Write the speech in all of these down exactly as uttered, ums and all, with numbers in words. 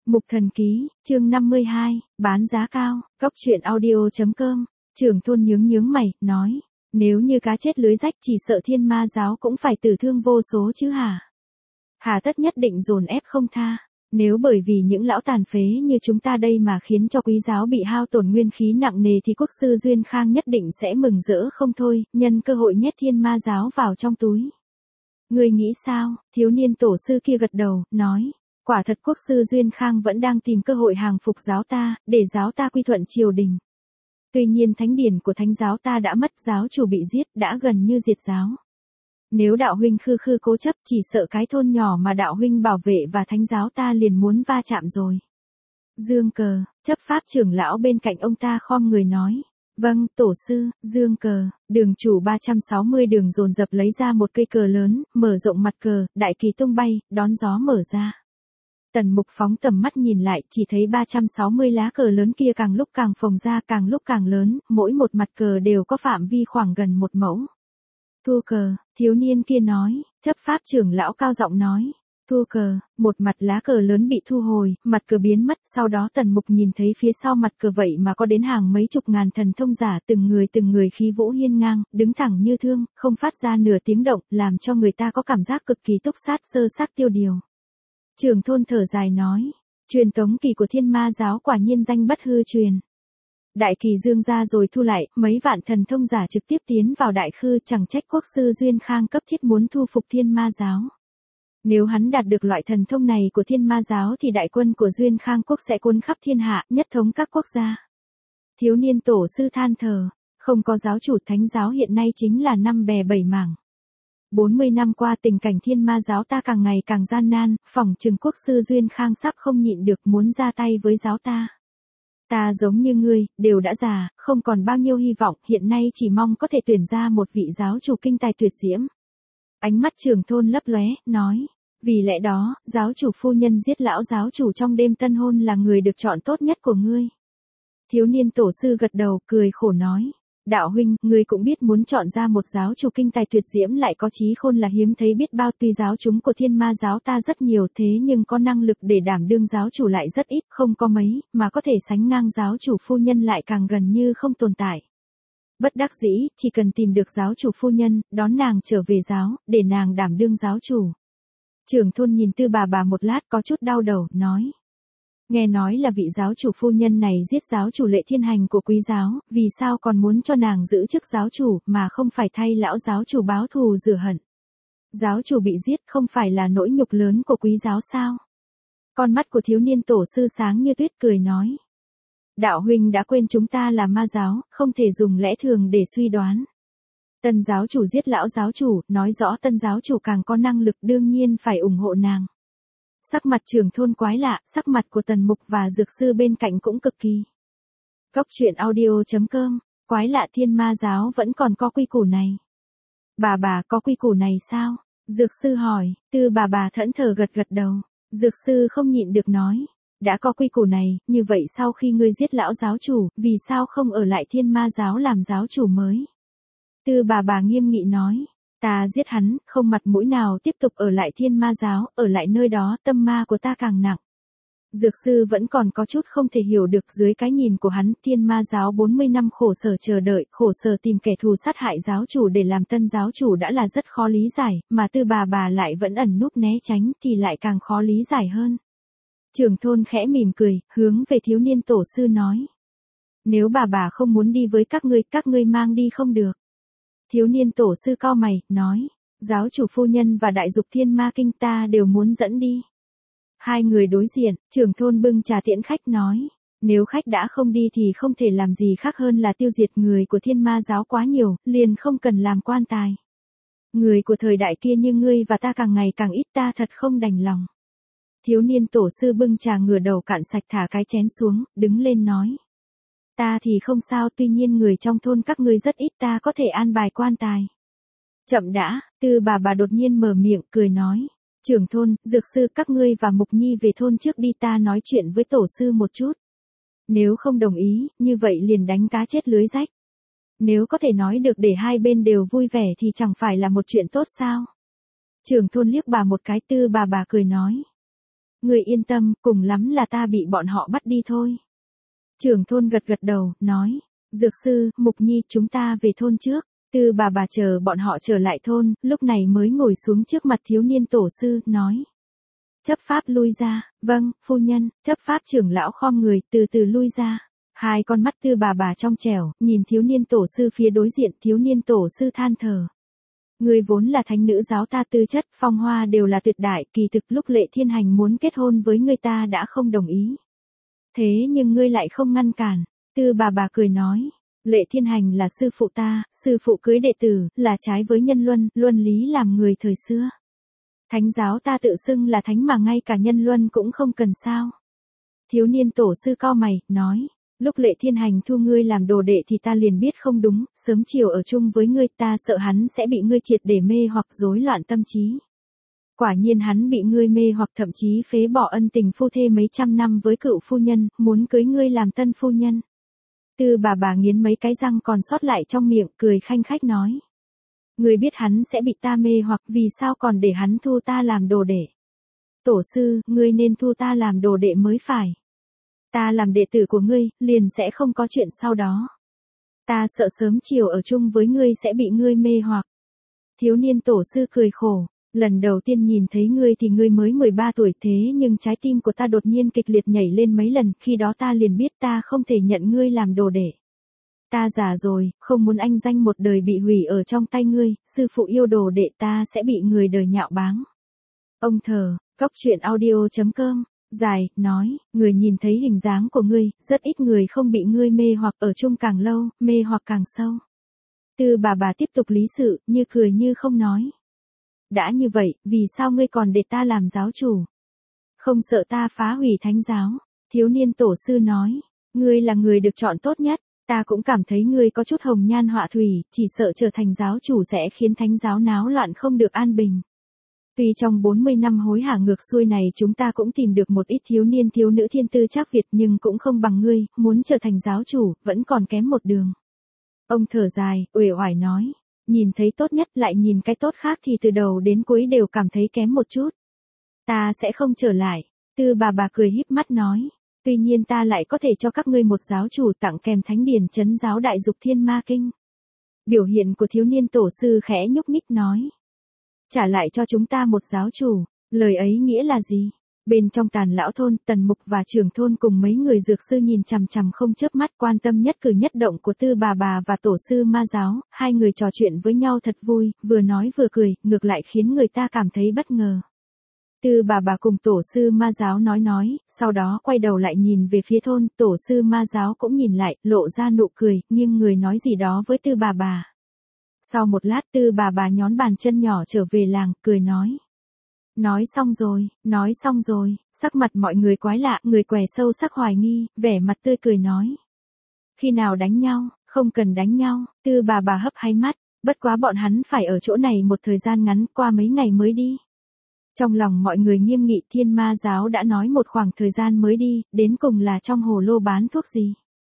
Mục Thần Ký, chương năm mươi hai, bán giá cao, Cốc Truyện audio.com, Trưởng thôn nhướng nhướng mày, nói, nếu như cá chết lưới rách chỉ sợ Thiên Ma giáo cũng phải tử thương vô số chứ hả? Hà tất nhất định dồn ép không tha, nếu bởi vì những lão tàn phế như chúng ta đây mà khiến cho quý giáo bị hao tổn nguyên khí nặng nề thì quốc sư Duyên Khang nhất định sẽ mừng rỡ không thôi, nhân cơ hội nhét Thiên Ma giáo vào trong túi. Ngươi nghĩ sao? Thiếu niên tổ sư kia gật đầu, nói. Quả thật quốc sư Duyên Khang vẫn đang tìm cơ hội hàng phục giáo ta, để giáo ta quy thuận triều đình. Tuy nhiên thánh điển của thánh giáo ta đã mất, giáo chủ bị giết, đã gần như diệt giáo. Nếu đạo huynh khư khư cố chấp chỉ sợ cái thôn nhỏ mà đạo huynh bảo vệ và thánh giáo ta liền muốn va chạm rồi. Dương Cờ, chấp pháp trưởng lão bên cạnh ông ta khom người nói. Vâng, tổ sư. Dương Cờ, đường chủ ba trăm sáu mươi đường dồn dập lấy ra một cây cờ lớn, mở rộng mặt cờ, đại kỳ tung bay, đón gió mở ra. Tần Mục phóng tầm mắt nhìn lại, chỉ thấy ba trăm sáu mươi lá cờ lớn kia càng lúc càng phồng ra, càng lúc càng lớn, mỗi một mặt cờ đều có phạm vi khoảng gần một mẫu. Thua cờ, thiếu niên kia nói, chấp pháp trưởng lão cao giọng nói. Thua cờ, một mặt lá cờ lớn bị thu hồi, mặt cờ biến mất, sau đó Tần Mục nhìn thấy phía sau mặt cờ vậy mà có đến hàng mấy chục ngàn thần thông giả, từng người từng người khí vũ hiên ngang, đứng thẳng như thương, không phát ra nửa tiếng động, làm cho người ta có cảm giác cực kỳ túc sát sơ sát tiêu điều. Trưởng thôn thở dài nói, truyền tống kỳ của Thiên Ma giáo quả nhiên danh bất hư truyền. Đại kỳ dương ra rồi thu lại, mấy vạn thần thông giả trực tiếp tiến vào đại khư, chẳng trách quốc sư Duyên Khang cấp thiết muốn thu phục Thiên Ma giáo. Nếu hắn đạt được loại thần thông này của Thiên Ma giáo thì đại quân của Duyên Khang quốc sẽ cuốn khắp thiên hạ, nhất thống các quốc gia. Thiếu niên tổ sư than thở, không có giáo chủ, thánh giáo hiện nay chính là năm bè bảy mảng. bốn mươi năm qua tình cảnh Thiên Ma giáo ta càng ngày càng gian nan, phỏng chừng quốc sư Duyên Khang sắp không nhịn được muốn ra tay với giáo ta. Ta giống như ngươi, đều đã già, không còn bao nhiêu hy vọng, hiện nay chỉ mong có thể tuyển ra một vị giáo chủ kinh tài tuyệt diễm. Ánh mắt trưởng thôn lấp lóe, nói, vì lẽ đó, giáo chủ phu nhân giết lão giáo chủ trong đêm tân hôn là người được chọn tốt nhất của ngươi. Thiếu niên tổ sư gật đầu, cười khổ nói. Đạo huynh, ngươi cũng biết muốn chọn ra một giáo chủ kinh tài tuyệt diễm lại có trí khôn là hiếm thấy biết bao, tuy giáo chúng của Thiên Ma giáo ta rất nhiều thế nhưng có năng lực để đảm đương giáo chủ lại rất ít, không có mấy, mà có thể sánh ngang giáo chủ phu nhân lại càng gần như không tồn tại. Bất đắc dĩ, chỉ cần tìm được giáo chủ phu nhân, đón nàng trở về giáo, để nàng đảm đương giáo chủ. Trưởng thôn nhìn Tư bà bà một lát có chút đau đầu, nói. Nghe nói là vị giáo chủ phu nhân này giết giáo chủ Lệ Thiên Hành của quý giáo, vì sao còn muốn cho nàng giữ chức giáo chủ mà không phải thay lão giáo chủ báo thù rửa hận. Giáo chủ bị giết không phải là nỗi nhục lớn của quý giáo sao? Con mắt của thiếu niên tổ sư sáng như tuyết cười nói. Đạo huynh đã quên chúng ta là ma giáo, không thể dùng lẽ thường để suy đoán. Tân giáo chủ giết lão giáo chủ, nói rõ tân giáo chủ càng có năng lực, đương nhiên phải ủng hộ nàng. Sắc mặt trưởng thôn quái lạ, sắc mặt của Tần Mục và dược sư bên cạnh cũng cực kỳ. Cốc Truyện audio.com, quái lạ, Thiên Ma giáo vẫn còn có quy củ này. Bà bà có quy củ này sao? Dược sư hỏi, Tư bà bà thẫn thờ gật gật đầu. Dược sư không nhịn được nói, đã có quy củ này, như vậy sau khi ngươi giết lão giáo chủ, vì sao không ở lại Thiên Ma giáo làm giáo chủ mới? Tư bà bà nghiêm nghị nói. Ta giết hắn, không mặt mũi nào tiếp tục ở lại Thiên Ma giáo, ở lại nơi đó tâm ma của ta càng nặng. Dược sư vẫn còn có chút không thể hiểu được dưới cái nhìn của hắn, Thiên Ma giáo bốn mươi năm khổ sở chờ đợi, khổ sở tìm kẻ thù sát hại giáo chủ để làm tân giáo chủ đã là rất khó lý giải, mà Tư bà bà lại vẫn ẩn núp né tránh thì lại càng khó lý giải hơn. Trưởng thôn khẽ mỉm cười, hướng về thiếu niên tổ sư nói. Nếu bà bà không muốn đi với các ngươi, các ngươi mang đi không được. Thiếu niên tổ sư cau mày, nói, giáo chủ phu nhân và đại dục Thiên Ma kinh ta đều muốn dẫn đi. Hai người đối diện, trưởng thôn bưng trà tiễn khách nói, nếu khách đã không đi thì không thể làm gì khác hơn là tiêu diệt người của Thiên Ma giáo quá nhiều, liền không cần làm quan tài. Người của thời đại kia như ngươi và ta càng ngày càng ít, ta thật không đành lòng. Thiếu niên tổ sư bưng trà ngửa đầu cạn sạch thả cái chén xuống, đứng lên nói. Ta thì không sao, tuy nhiên người trong thôn các ngươi rất ít, ta có thể an bài quan tài. Chậm đã, Tư bà bà đột nhiên mở miệng, cười nói. Trưởng thôn, dược sư, các ngươi và Mục Nhi về thôn trước đi, ta nói chuyện với tổ sư một chút. Nếu không đồng ý, như vậy liền đánh cá chết lưới rách. Nếu có thể nói được để hai bên đều vui vẻ thì chẳng phải là một chuyện tốt sao? Trưởng thôn liếc bà một cái, Tư bà bà cười nói. Ngươi yên tâm, cùng lắm là ta bị bọn họ bắt đi thôi. Trưởng thôn gật gật đầu, nói. Dược sư, Mục Nhi, chúng ta về thôn trước. Tư bà bà chờ bọn họ trở lại thôn, lúc này mới ngồi xuống trước mặt thiếu niên tổ sư, nói. Chấp pháp lui ra, vâng, phu nhân, chấp pháp trưởng lão khom người, từ từ lui ra. Hai con mắt tư bà bà trong trẻo, nhìn thiếu niên tổ sư phía đối diện, thiếu niên tổ sư than thở. Ngươi vốn là thánh nữ giáo ta tư chất, phong hoa đều là tuyệt đại, kỳ thực lúc Lệ Thiên Hành muốn kết hôn với ngươi ta đã không đồng ý. Thế nhưng ngươi lại không ngăn cản, tư bà bà cười nói. Lệ Thiên Hành là sư phụ ta, sư phụ cưới đệ tử, là trái với nhân luân, luân lý làm người thời xưa. Thánh giáo ta tự xưng là thánh mà ngay cả nhân luân cũng không cần sao. Thiếu niên tổ sư cau mày, nói, lúc Lệ Thiên Hành thu ngươi làm đồ đệ thì ta liền biết không đúng, sớm chiều ở chung với ngươi ta sợ hắn sẽ bị ngươi triệt để mê hoặc rối loạn tâm trí. Quả nhiên hắn bị ngươi mê hoặc thậm chí phế bỏ ân tình phu thê mấy trăm năm với cựu phu nhân, muốn cưới ngươi làm tân phu nhân. Tư bà bà nghiến mấy cái răng còn sót lại trong miệng, cười khanh khách nói. Ngươi biết hắn sẽ bị ta mê hoặc vì sao còn để hắn thu ta làm đồ đệ. Tổ sư, ngươi nên thu ta làm đồ đệ mới phải. Ta làm đệ tử của ngươi, liền sẽ không có chuyện sau đó. Ta sợ sớm chiều ở chung với ngươi sẽ bị ngươi mê hoặc. Thiếu niên tổ sư cười khổ. Lần đầu tiên nhìn thấy ngươi thì ngươi mới mười ba tuổi thế nhưng trái tim của ta đột nhiên kịch liệt nhảy lên mấy lần, khi đó ta liền biết ta không thể nhận ngươi làm đồ đệ. Ta già rồi, không muốn anh danh một đời bị hủy ở trong tay ngươi, sư phụ yêu đồ đệ ta sẽ bị người đời nhạo báng. Ông thờ, góc truyện audio chấm com, dài, nói, người nhìn thấy hình dáng của ngươi, rất ít người không bị ngươi mê hoặc ở chung càng lâu, mê hoặc càng sâu. Tư bà bà tiếp tục lý sự, như cười như không nói. Đã như vậy, vì sao ngươi còn để ta làm giáo chủ? Không sợ ta phá hủy thánh giáo? Thiếu niên tổ sư nói, ngươi là người được chọn tốt nhất, ta cũng cảm thấy ngươi có chút hồng nhan họa thủy, chỉ sợ trở thành giáo chủ sẽ khiến thánh giáo náo loạn không được an bình. Tuy trong bốn mươi năm hối hả ngược xuôi này chúng ta cũng tìm được một ít thiếu niên thiếu nữ thiên tư trác Việt nhưng cũng không bằng ngươi, muốn trở thành giáo chủ, vẫn còn kém một đường. Ông thở dài, uể oải nói. Nhìn thấy tốt nhất lại nhìn cái tốt khác thì từ đầu đến cuối đều cảm thấy kém một chút. Ta sẽ không trở lại. Tư bà bà cười híp mắt nói. Tuy nhiên ta lại có thể cho các ngươi một giáo chủ tặng kèm thánh điển trấn giáo đại dục thiên ma kinh. Biểu hiện của thiếu niên tổ sư khẽ nhúc nhích nói. Trả lại cho chúng ta một giáo chủ, lời ấy nghĩa là gì? Bên trong Tàn lão thôn, Tần Mục và trưởng thôn cùng mấy người dược sư nhìn chằm chằm không chớp mắt, quan tâm nhất cử nhất động của Tư bà bà và tổ sư ma giáo, hai người trò chuyện với nhau thật vui, vừa nói vừa cười, ngược lại khiến người ta cảm thấy bất ngờ. Tư bà bà cùng tổ sư ma giáo nói nói, sau đó quay đầu lại nhìn về phía thôn, tổ sư ma giáo cũng nhìn lại, lộ ra nụ cười, nghiêng người nói gì đó với Tư bà bà. Sau một lát Tư bà bà nhón bàn chân nhỏ trở về làng, cười nói. Nói xong rồi, nói xong rồi, sắc mặt mọi người quái lạ, người què sâu sắc hoài nghi, vẻ mặt tươi cười nói. Khi nào đánh nhau, không cần đánh nhau, Tư bà bà hấp háy mắt, bất quá bọn hắn phải ở chỗ này một thời gian ngắn, qua mấy ngày mới đi. Trong lòng mọi người nghiêm nghị, Thiên Ma giáo đã nói một khoảng thời gian mới đi, đến cùng là trong hồ lô bán thuốc gì.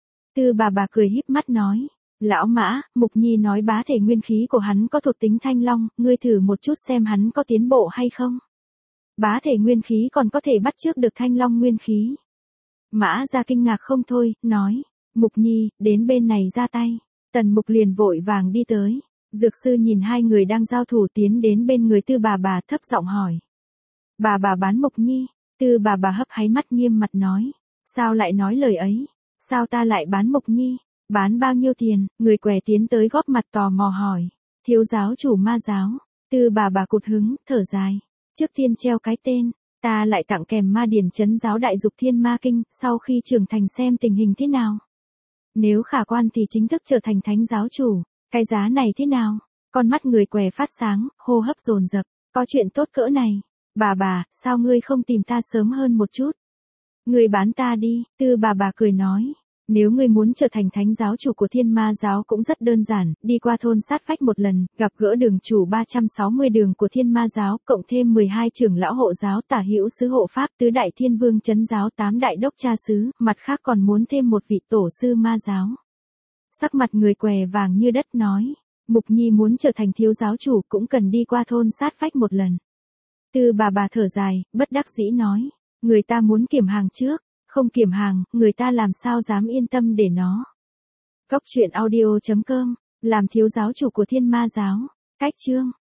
Tư bà bà cười híp mắt nói. Lão Mã, Mục Nhi nói bá thể nguyên khí của hắn có thuộc tính thanh long, ngươi thử một chút xem hắn có tiến bộ hay không. Bá thể nguyên khí còn có thể bắt chước được thanh long nguyên khí. Mã ra kinh ngạc không thôi, nói, Mục Nhi, đến bên này ra tay. Tần Mục liền vội vàng đi tới. Dược sư nhìn hai người đang giao thủ tiến đến bên người Tư bà bà thấp giọng hỏi. Bà bà bán Mục Nhi, Tư bà bà hấp háy mắt nghiêm mặt nói. Sao lại nói lời ấy? Sao ta lại bán Mục Nhi? Bán bao nhiêu tiền? Người què tiến tới góp mặt tò mò hỏi. Thiếu giáo chủ ma giáo. Tư bà bà cụt hứng, thở dài. Trước tiên treo cái tên, ta lại tặng kèm ma điển trấn giáo đại dục thiên ma kinh, sau khi trưởng thành xem tình hình thế nào. Nếu khả quan thì chính thức trở thành thánh giáo chủ, cái giá này thế nào? Con mắt người què phát sáng, hô hấp dồn dập, có chuyện tốt cỡ này. Bà bà, sao ngươi không tìm ta sớm hơn một chút? Ngươi bán ta đi, Tư bà bà cười nói. Nếu ngươi muốn trở thành thánh giáo chủ của Thiên Ma giáo cũng rất đơn giản, đi qua thôn sát phách một lần, gặp gỡ đường chủ ba trăm sáu mươi đường của Thiên Ma giáo, cộng thêm mười hai trưởng lão hộ giáo, tả hữu sứ hộ pháp, tứ đại thiên vương trấn giáo, tám đại đốc cha xứ, mặt khác còn muốn thêm một vị tổ sư ma giáo. Sắc mặt người què vàng như đất nói, Mục Nhi muốn trở thành thiếu giáo chủ cũng cần đi qua thôn sát phách một lần. Tư bà bà thở dài, bất đắc dĩ nói, Người ta muốn kiểm hàng trước, không kiểm hàng, người ta làm sao dám yên tâm để nó. Cốc truyện audio chấm com, làm thiếu giáo chủ của Thiên Ma giáo. Cách chương